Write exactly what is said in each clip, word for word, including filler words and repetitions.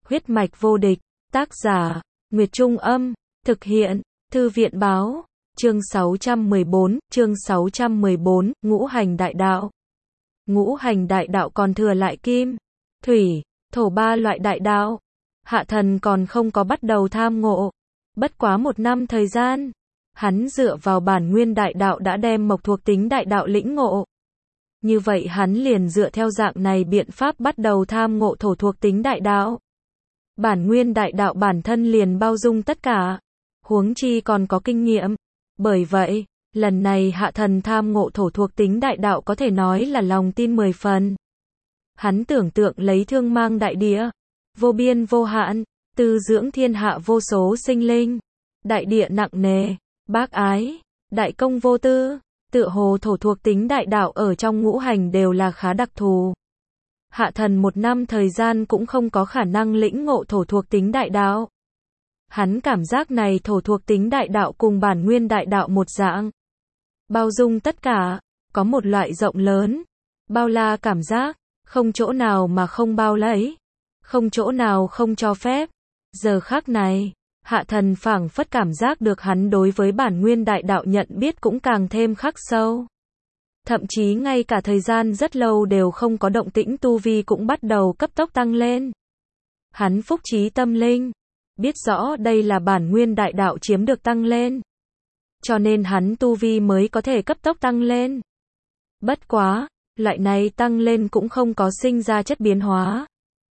Huyết mạch vô địch, tác giả, Nguyệt Trung Âm, thực hiện, Thư viện Báo, chương sáu trăm mười bốn, chương sáu trăm mười bốn, ngũ hành đại đạo. Ngũ hành đại đạo còn thừa lại kim, thủy, thổ ba loại đại đạo. Hạ thần còn không có bắt đầu tham ngộ. Bất quá một năm thời gian, hắn dựa vào bản nguyên đại đạo đã đem mộc thuộc tính đại đạo lĩnh ngộ. Như vậy hắn liền dựa theo dạng này biện pháp bắt đầu tham ngộ thổ thuộc tính đại đạo. Bản nguyên đại đạo bản thân liền bao dung tất cả, huống chi còn có kinh nghiệm. Bởi vậy, lần này hạ thần tham ngộ thổ thuộc tính đại đạo có thể nói là lòng tin mười phần. Hắn tưởng tượng lấy thương mang đại địa, vô biên vô hạn, tư dưỡng thiên hạ vô số sinh linh. Đại địa nặng nề, bác ái, đại công vô tư, tựa hồ thổ thuộc tính đại đạo ở trong ngũ hành đều là khá đặc thù. Hạ thần một năm thời gian cũng không có khả năng lĩnh ngộ thổ thuộc tính đại đạo. Hắn cảm giác này thổ thuộc tính đại đạo cùng bản nguyên đại đạo một dạng. Bao dung tất cả, có một loại rộng lớn, bao la cảm giác, không chỗ nào mà không bao lấy, không chỗ nào không cho phép. Giờ khắc này, hạ thần phảng phất cảm giác được hắn đối với bản nguyên đại đạo nhận biết cũng càng thêm khắc sâu. Thậm chí ngay cả thời gian rất lâu đều không có động tĩnh tu vi cũng bắt đầu cấp tốc tăng lên. Hắn phúc trí tâm linh, biết rõ đây là bản nguyên đại đạo chiếm được tăng lên. Cho nên hắn tu vi mới có thể cấp tốc tăng lên. Bất quá, loại này tăng lên cũng không có sinh ra chất biến hóa.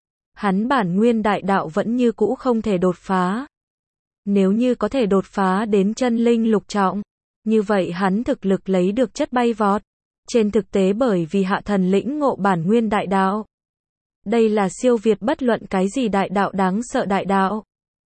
Hắn bản nguyên đại đạo vẫn như cũ không thể đột phá. Nếu như có thể đột phá đến chân linh lục trọng, như vậy hắn thực lực lấy được chất bay vọt. Trên thực tế bởi vì hạ thần lĩnh ngộ bản nguyên đại đạo. Đây là siêu việt bất luận cái gì đại đạo đáng sợ đại đạo.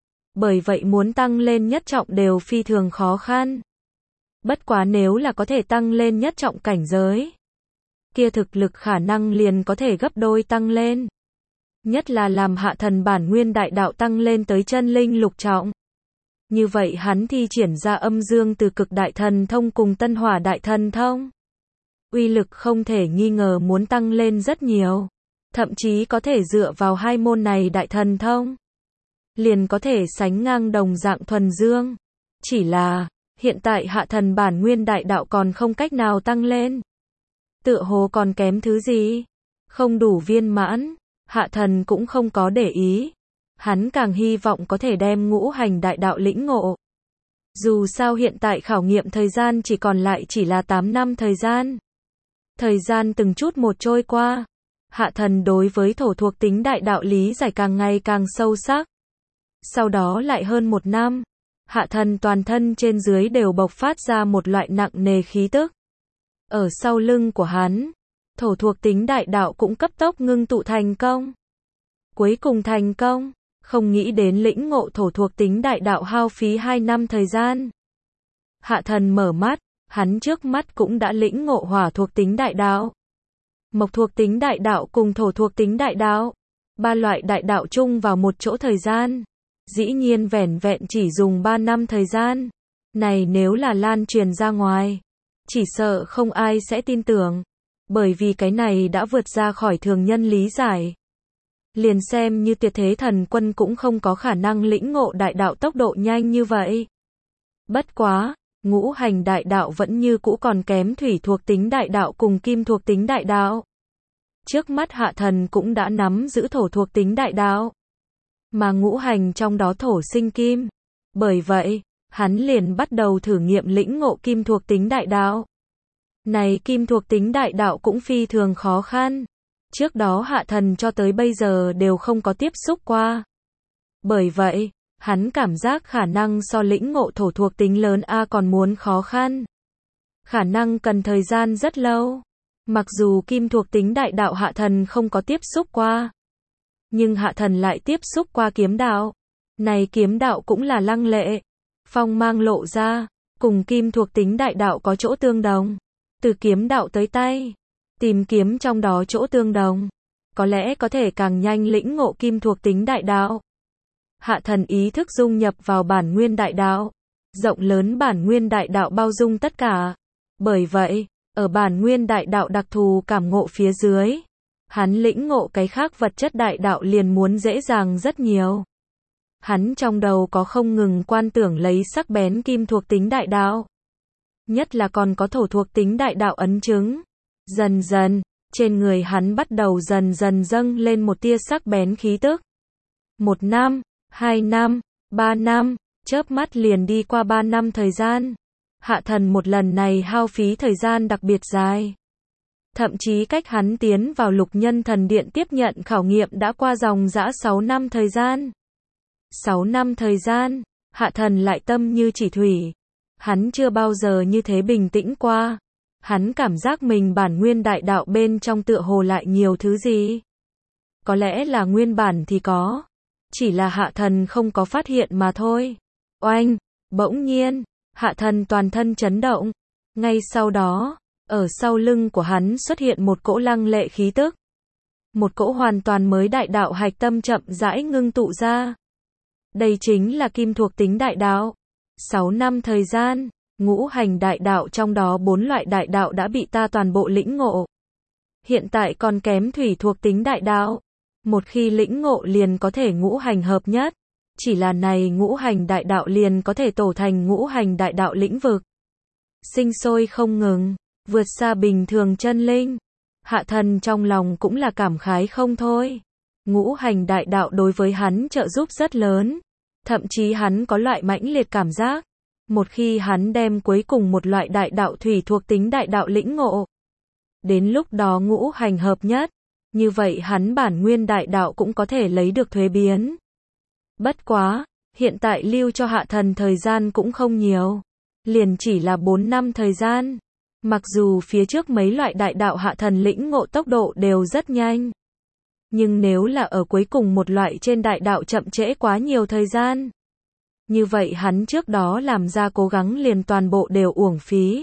Bởi vậy muốn tăng lên nhất trọng đều phi thường khó khăn. Bất quá nếu là có thể tăng lên nhất trọng cảnh giới, kia thực lực khả năng liền có thể gấp đôi tăng lên. Nhất là làm hạ thần bản nguyên đại đạo tăng lên tới chân linh lục trọng. Như vậy hắn thi triển ra âm dương từ cực đại thần thông cùng tân hỏa đại thần thông. Uy lực không thể nghi ngờ muốn tăng lên rất nhiều. Thậm chí có thể dựa vào hai môn này đại thần thông, liền có thể sánh ngang đồng dạng thuần dương. Chỉ là, hiện tại hạ thần bản nguyên đại đạo còn không cách nào tăng lên. Tựa hồ còn kém thứ gì? Không đủ viên mãn, hạ thần cũng không có để ý. Hắn càng hy vọng có thể đem ngũ hành đại đạo lĩnh ngộ. Dù sao hiện tại khảo nghiệm thời gian chỉ còn lại chỉ là tám năm thời gian. Thời gian từng chút một trôi qua, hạ thần đối với thổ thuộc tính đại đạo lý giải càng ngày càng sâu sắc. Sau đó lại hơn một năm, hạ thần toàn thân trên dưới đều bộc phát ra một loại nặng nề khí tức. Ở sau lưng của hắn, thổ thuộc tính đại đạo cũng cấp tốc ngưng tụ thành công. Cuối cùng thành công, không nghĩ đến lĩnh ngộ thổ thuộc tính đại đạo hao phí hai năm thời gian. Hạ thần mở mắt, hắn trước mắt cũng đã lĩnh ngộ hỏa thuộc tính đại đạo, mộc thuộc tính đại đạo cùng thổ thuộc tính đại đạo. Ba loại đại đạo chung vào một chỗ thời gian. Dĩ nhiên vẻn vẹn chỉ dùng ba năm thời gian. Này nếu là lan truyền ra ngoài, chỉ sợ không ai sẽ tin tưởng. Bởi vì cái này đã vượt ra khỏi thường nhân lý giải. Liền xem như tuyệt thế thần quân cũng không có khả năng lĩnh ngộ đại đạo tốc độ nhanh như vậy. Bất quá, ngũ hành đại đạo vẫn như cũ còn kém thủy thuộc tính đại đạo cùng kim thuộc tính đại đạo. Trước mắt hạ thần cũng đã nắm giữ thổ thuộc tính đại đạo. Mà ngũ hành trong đó thổ sinh kim. Bởi vậy, hắn liền bắt đầu thử nghiệm lĩnh ngộ kim thuộc tính đại đạo. Này kim thuộc tính đại đạo cũng phi thường khó khăn. Trước đó hạ thần cho tới bây giờ đều không có tiếp xúc qua. Bởi vậy, hắn cảm giác khả năng so lĩnh ngộ thổ thuộc tính lớn A còn muốn khó khăn. Khả năng cần thời gian rất lâu. Mặc dù kim thuộc tính đại đạo hạ thần không có tiếp xúc qua, nhưng hạ thần lại tiếp xúc qua kiếm đạo. Này kiếm đạo cũng là lăng lệ, phong mang lộ ra, cùng kim thuộc tính đại đạo có chỗ tương đồng. Từ kiếm đạo tới tay, tìm kiếm trong đó chỗ tương đồng, có lẽ có thể càng nhanh lĩnh ngộ kim thuộc tính đại đạo. Hạ thần ý thức dung nhập vào bản nguyên đại đạo. Rộng lớn bản nguyên đại đạo bao dung tất cả. Bởi vậy, ở bản nguyên đại đạo đặc thù cảm ngộ phía dưới, hắn lĩnh ngộ cái khác vật chất đại đạo liền muốn dễ dàng rất nhiều. Hắn trong đầu có không ngừng quan tưởng lấy sắc bén kim thuộc tính đại đạo. Nhất là còn có thổ thuộc tính đại đạo ấn chứng. Dần dần, trên người hắn bắt đầu dần dần dâng lên một tia sắc bén khí tức. Một năm, hai năm, ba năm, chớp mắt liền đi qua ba năm thời gian. Hạ thần một lần này hao phí thời gian đặc biệt dài. Thậm chí cách hắn tiến vào lục nhân thần điện tiếp nhận khảo nghiệm đã qua dòng dã sáu năm thời gian. sáu năm thời gian, hạ thần lại tâm như chỉ thủy. Hắn chưa bao giờ như thế bình tĩnh qua. Hắn cảm giác mình bản nguyên đại đạo bên trong tựa hồ lại nhiều thứ gì. Có lẽ là nguyên bản thì có. Chỉ là hạ thần không có phát hiện mà thôi. Oanh, bỗng nhiên, hạ thần toàn thân chấn động. Ngay sau đó, ở sau lưng của hắn xuất hiện một cỗ lăng lệ khí tức. Một cỗ hoàn toàn mới đại đạo hạch tâm chậm rãi ngưng tụ ra. Đây chính là kim thuộc tính đại đạo. Sáu năm thời gian, ngũ hành đại đạo trong đó bốn loại đại đạo đã bị ta toàn bộ lĩnh ngộ. Hiện tại còn kém thủy thuộc tính đại đạo. Một khi lĩnh ngộ liền có thể ngũ hành hợp nhất. Chỉ là này ngũ hành đại đạo liền có thể tổ thành ngũ hành đại đạo lĩnh vực. Sinh sôi không ngừng, vượt xa bình thường chân linh. Hạ thần trong lòng cũng là cảm khái không thôi. Ngũ hành đại đạo đối với hắn trợ giúp rất lớn. Thậm chí hắn có loại mãnh liệt cảm giác. Một khi hắn đem cuối cùng một loại đại đạo thủy thuộc tính đại đạo lĩnh ngộ. Đến lúc đó ngũ hành hợp nhất. Như vậy hắn bản nguyên đại đạo cũng có thể lấy được thuế biến. Bất quá, hiện tại lưu cho hạ thần thời gian cũng không nhiều. Liền chỉ là bốn năm thời gian. Mặc dù phía trước mấy loại đại đạo hạ thần lĩnh ngộ tốc độ đều rất nhanh. Nhưng nếu là ở cuối cùng một loại trên đại đạo chậm trễ quá nhiều thời gian. Như vậy hắn trước đó làm ra cố gắng liền toàn bộ đều uổng phí.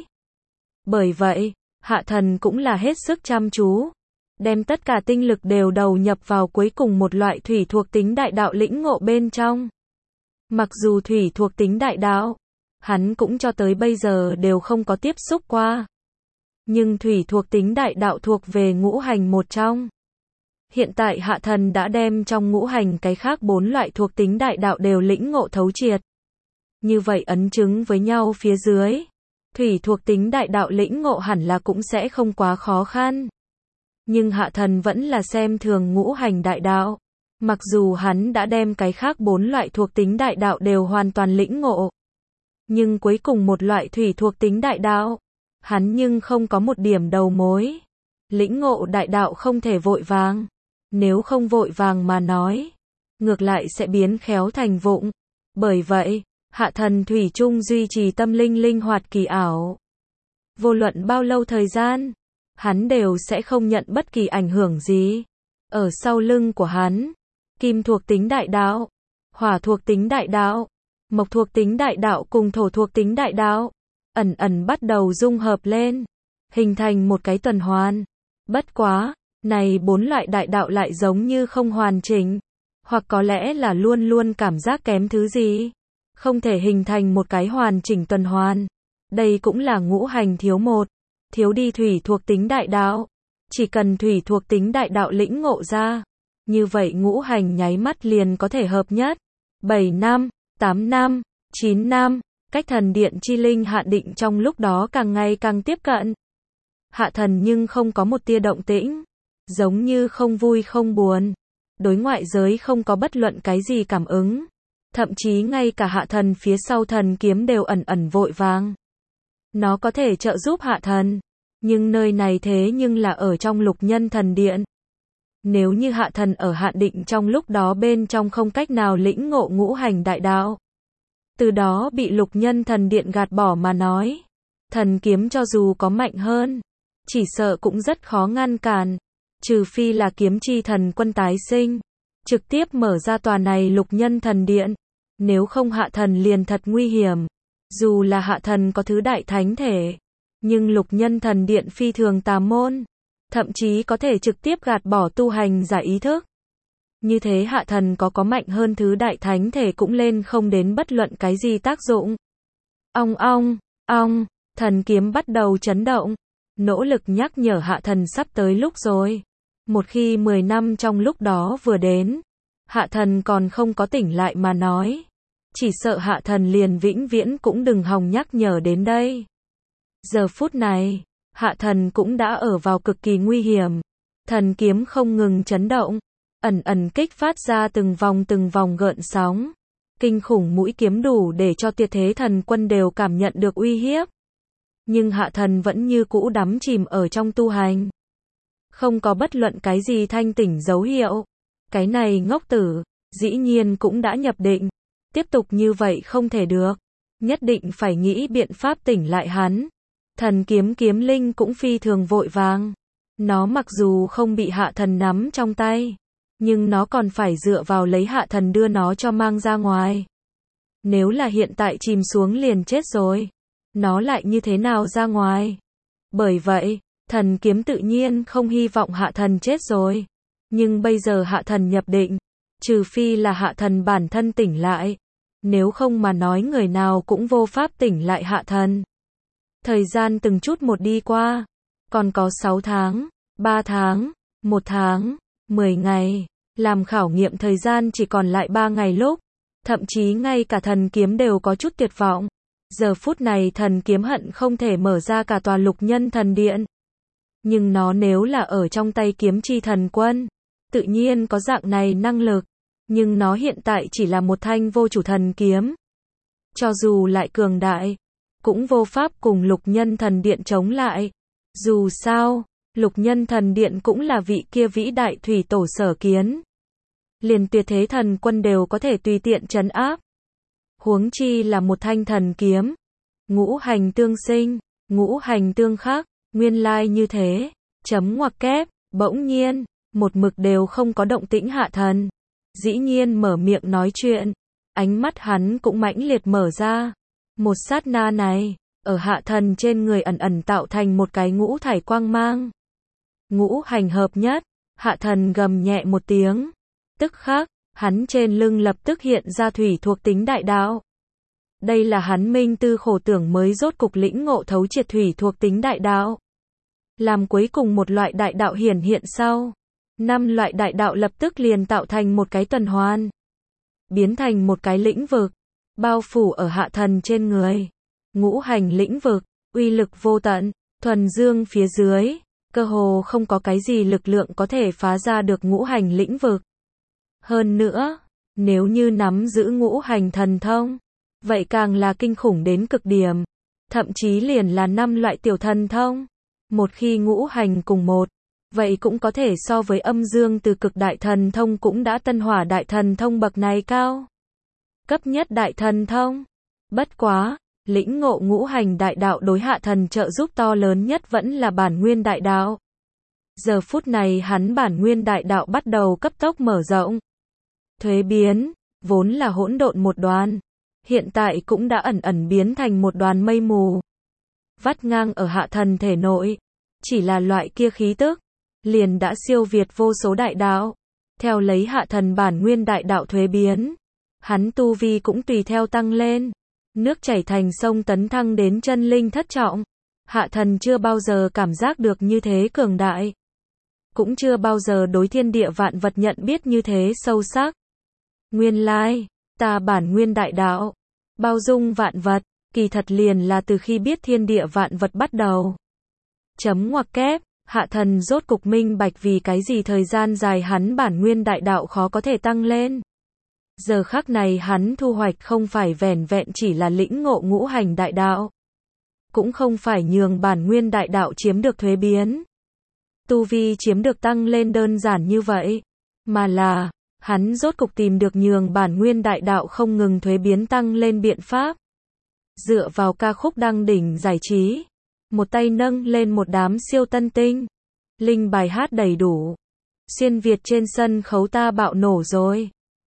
Bởi vậy, hạ thần cũng là hết sức chăm chú. Đem tất cả tinh lực đều đầu nhập vào cuối cùng một loại thủy thuộc tính đại đạo lĩnh ngộ bên trong. Mặc dù thủy thuộc tính đại đạo, hắn cũng cho tới bây giờ đều không có tiếp xúc qua. Nhưng thủy thuộc tính đại đạo thuộc về ngũ hành một trong. Hiện tại hạ thần đã đem trong ngũ hành cái khác bốn loại thuộc tính đại đạo đều lĩnh ngộ thấu triệt. Như vậy ấn chứng với nhau phía dưới. Thủy thuộc tính đại đạo lĩnh ngộ hẳn là cũng sẽ không quá khó khăn. Nhưng hạ thần vẫn là xem thường ngũ hành đại đạo. Mặc dù hắn đã đem cái khác bốn loại thuộc tính đại đạo đều hoàn toàn lĩnh ngộ. Nhưng cuối cùng một loại thủy thuộc tính đại đạo, hắn nhưng không có một điểm đầu mối. Lĩnh ngộ đại đạo không thể vội vàng. Nếu không vội vàng mà nói, ngược lại sẽ biến khéo thành vụng. Bởi vậy, hạ thần thủy chung duy trì tâm linh linh hoạt kỳ ảo. Vô luận bao lâu thời gian, hắn đều sẽ không nhận bất kỳ ảnh hưởng gì. Ở sau lưng của hắn, kim thuộc tính đại đạo, hỏa thuộc tính đại đạo, mộc thuộc tính đại đạo cùng thổ thuộc tính đại đạo, ẩn ẩn bắt đầu dung hợp lên, hình thành một cái tuần hoàn. Bất quá, này bốn loại đại đạo lại giống như không hoàn chỉnh, hoặc có lẽ là luôn luôn cảm giác kém thứ gì, không thể hình thành một cái hoàn chỉnh tuần hoàn. Đây cũng là ngũ hành thiếu một, thiếu đi thủy thuộc tính đại đạo. Chỉ cần thủy thuộc tính đại đạo lĩnh ngộ ra, như vậy ngũ hành nháy mắt liền có thể hợp nhất. bảy năm, tám năm, chín năm, cách thần điện chi linh hạ định trong lúc đó càng ngày càng tiếp cận. Hạ thần nhưng không có một tia động tĩnh, giống như không vui không buồn. Đối ngoại giới không có bất luận cái gì cảm ứng. Thậm chí ngay cả hạ thần phía sau thần kiếm đều ẩn ẩn vội vàng. Nó có thể trợ giúp hạ thần. Nhưng nơi này thế nhưng là ở trong lục nhân thần điện. Nếu như hạ thần ở hạ định trong lúc đó bên trong không cách nào lĩnh ngộ ngũ hành đại đạo, từ đó bị lục nhân thần điện gạt bỏ mà nói, thần kiếm cho dù có mạnh hơn, chỉ sợ cũng rất khó ngăn cản. Trừ phi là kiếm chi thần quân tái sinh, trực tiếp mở ra tòa này lục nhân thần điện. Nếu không hạ thần liền thật nguy hiểm. Dù là hạ thần có thứ đại thánh thể, nhưng lục nhân thần điện phi thường tà môn, thậm chí có thể trực tiếp gạt bỏ tu hành giả ý thức. Như thế hạ thần có có mạnh hơn thứ đại thánh thể cũng lên không đến bất luận cái gì tác dụng. Ong ong, ong, thần kiếm bắt đầu chấn động, nỗ lực nhắc nhở hạ thần sắp tới lúc rồi. Một khi mười năm trong lúc đó vừa đến, Hạ Thần còn không có tỉnh lại mà nói, chỉ sợ Hạ Thần liền vĩnh viễn cũng đừng hòng nhắc nhở đến đây. Giờ phút này, Hạ Thần cũng đã ở vào cực kỳ nguy hiểm. Thần kiếm không ngừng chấn động, ẩn ẩn kích phát ra từng vòng từng vòng gợn sóng. Kinh khủng mũi kiếm đủ để cho tuyệt thế thần quân đều cảm nhận được uy hiếp. Nhưng Hạ Thần vẫn như cũ đắm chìm ở trong tu hành. Không có bất luận cái gì thanh tỉnh dấu hiệu. Cái này ngốc tử, dĩ nhiên cũng đã nhập định. Tiếp tục như vậy không thể được. Nhất định phải nghĩ biện pháp tỉnh lại hắn. Thần kiếm kiếm linh cũng phi thường vội vàng. Nó mặc dù không bị Hạ Thần nắm trong tay, nhưng nó còn phải dựa vào lấy Hạ Thần đưa nó cho mang ra ngoài. Nếu là hiện tại chìm xuống liền chết rồi, nó lại như thế nào ra ngoài? Bởi vậy, thần kiếm tự nhiên không hy vọng Hạ Thần chết rồi. Nhưng bây giờ Hạ Thần nhập định, trừ phi là Hạ Thần bản thân tỉnh lại, nếu không mà nói người nào cũng vô pháp tỉnh lại Hạ Thần. Thời gian từng chút một đi qua, còn có sáu tháng, ba tháng, một tháng, mười ngày, làm khảo nghiệm thời gian chỉ còn lại ba ngày lúc, thậm chí ngay cả thần kiếm đều có chút tuyệt vọng. Giờ phút này thần kiếm hận không thể mở ra cả tòa lục nhân thần điện. Nhưng nó nếu là ở trong tay kiếm chi thần quân, tự nhiên có dạng này năng lực, nhưng nó hiện tại chỉ là một thanh vô chủ thần kiếm. Cho dù lại cường đại, cũng vô pháp cùng lục nhân thần điện chống lại. Dù sao, lục nhân thần điện cũng là vị kia vĩ đại thủy tổ sở kiến. Liền tuyệt thế thần quân đều có thể tùy tiện trấn áp. Huống chi là một thanh thần kiếm. Ngũ hành tương sinh, ngũ hành tương khắc, nguyên lai như thế. Chấm ngoặc kép, bỗng nhiên, một mực đều không có động tĩnh Hạ Thần. Dĩ nhiên mở miệng nói chuyện, ánh mắt hắn cũng mãnh liệt mở ra. Một sát na này, ở Hạ Thần trên người ẩn ẩn tạo thành một cái ngũ thải quang mang. Ngũ hành hợp nhất, Hạ Thần gầm nhẹ một tiếng. Tức khắc, hắn trên lưng lập tức hiện ra thủy thuộc tính đại đạo. Đây là hắn minh tư khổ tưởng mới rốt cục lĩnh ngộ thấu triệt thủy thuộc tính đại đạo. Làm cuối cùng một loại đại đạo hiển hiện sau, năm loại đại đạo lập tức liền tạo thành một cái tuần hoàn, biến thành một cái lĩnh vực, bao phủ ở Hạ Thần trên người. Ngũ hành lĩnh vực, uy lực vô tận, thuần dương phía dưới, cơ hồ không có cái gì lực lượng có thể phá ra được ngũ hành lĩnh vực. Hơn nữa, nếu như nắm giữ ngũ hành thần thông, vậy càng là kinh khủng đến cực điểm, thậm chí liền là năm loại tiểu thần thông. Một khi ngũ hành cùng một, vậy cũng có thể so với âm dương từ cực đại thần thông cũng đã tân hỏa đại thần thông bậc này cao. Cấp nhất đại thần thông. Bất quá, lĩnh ngộ ngũ hành đại đạo đối Hạ Thần trợ giúp to lớn nhất vẫn là bản nguyên đại đạo. Giờ phút này hắn bản nguyên đại đạo bắt đầu cấp tốc mở rộng. Thuế biến, vốn là hỗn độn một đoàn, hiện tại cũng đã ẩn ẩn biến thành một đoàn mây mù. Vắt ngang ở Hạ Thần thể nội, chỉ là loại kia khí tức, liền đã siêu việt vô số đại đạo. Theo lấy Hạ Thần bản nguyên đại đạo thuế biến, hắn tu vi cũng tùy theo tăng lên. Nước chảy thành sông tấn thăng đến chân linh thất trọng. Hạ Thần chưa bao giờ cảm giác được như thế cường đại. Cũng chưa bao giờ đối thiên địa vạn vật nhận biết như thế sâu sắc. Nguyên lai, ta bản nguyên đại đạo, bao dung vạn vật, kỳ thật liền là từ khi biết thiên địa vạn vật bắt đầu. Chấm ngoặc kép, Hạ Thần rốt cục minh bạch vì cái gì thời gian dài hắn bản nguyên đại đạo khó có thể tăng lên. Giờ khắc này hắn thu hoạch không phải vẻn vẹn chỉ là lĩnh ngộ ngũ hành đại đạo. Cũng không phải nhường bản nguyên đại đạo chiếm được thuế biến. Tu vi chiếm được tăng lên đơn giản như vậy. Mà là, hắn rốt cục tìm được nhường bản nguyên đại đạo không ngừng thuế biến tăng lên biện pháp. Dựa vào ca khúc đăng đỉnh giải trí. Một tay nâng lên một đám siêu tân tinh. Linh bài hát đầy đủ. Xuyên Việt trên sân khấu ta bạo nổ rồi.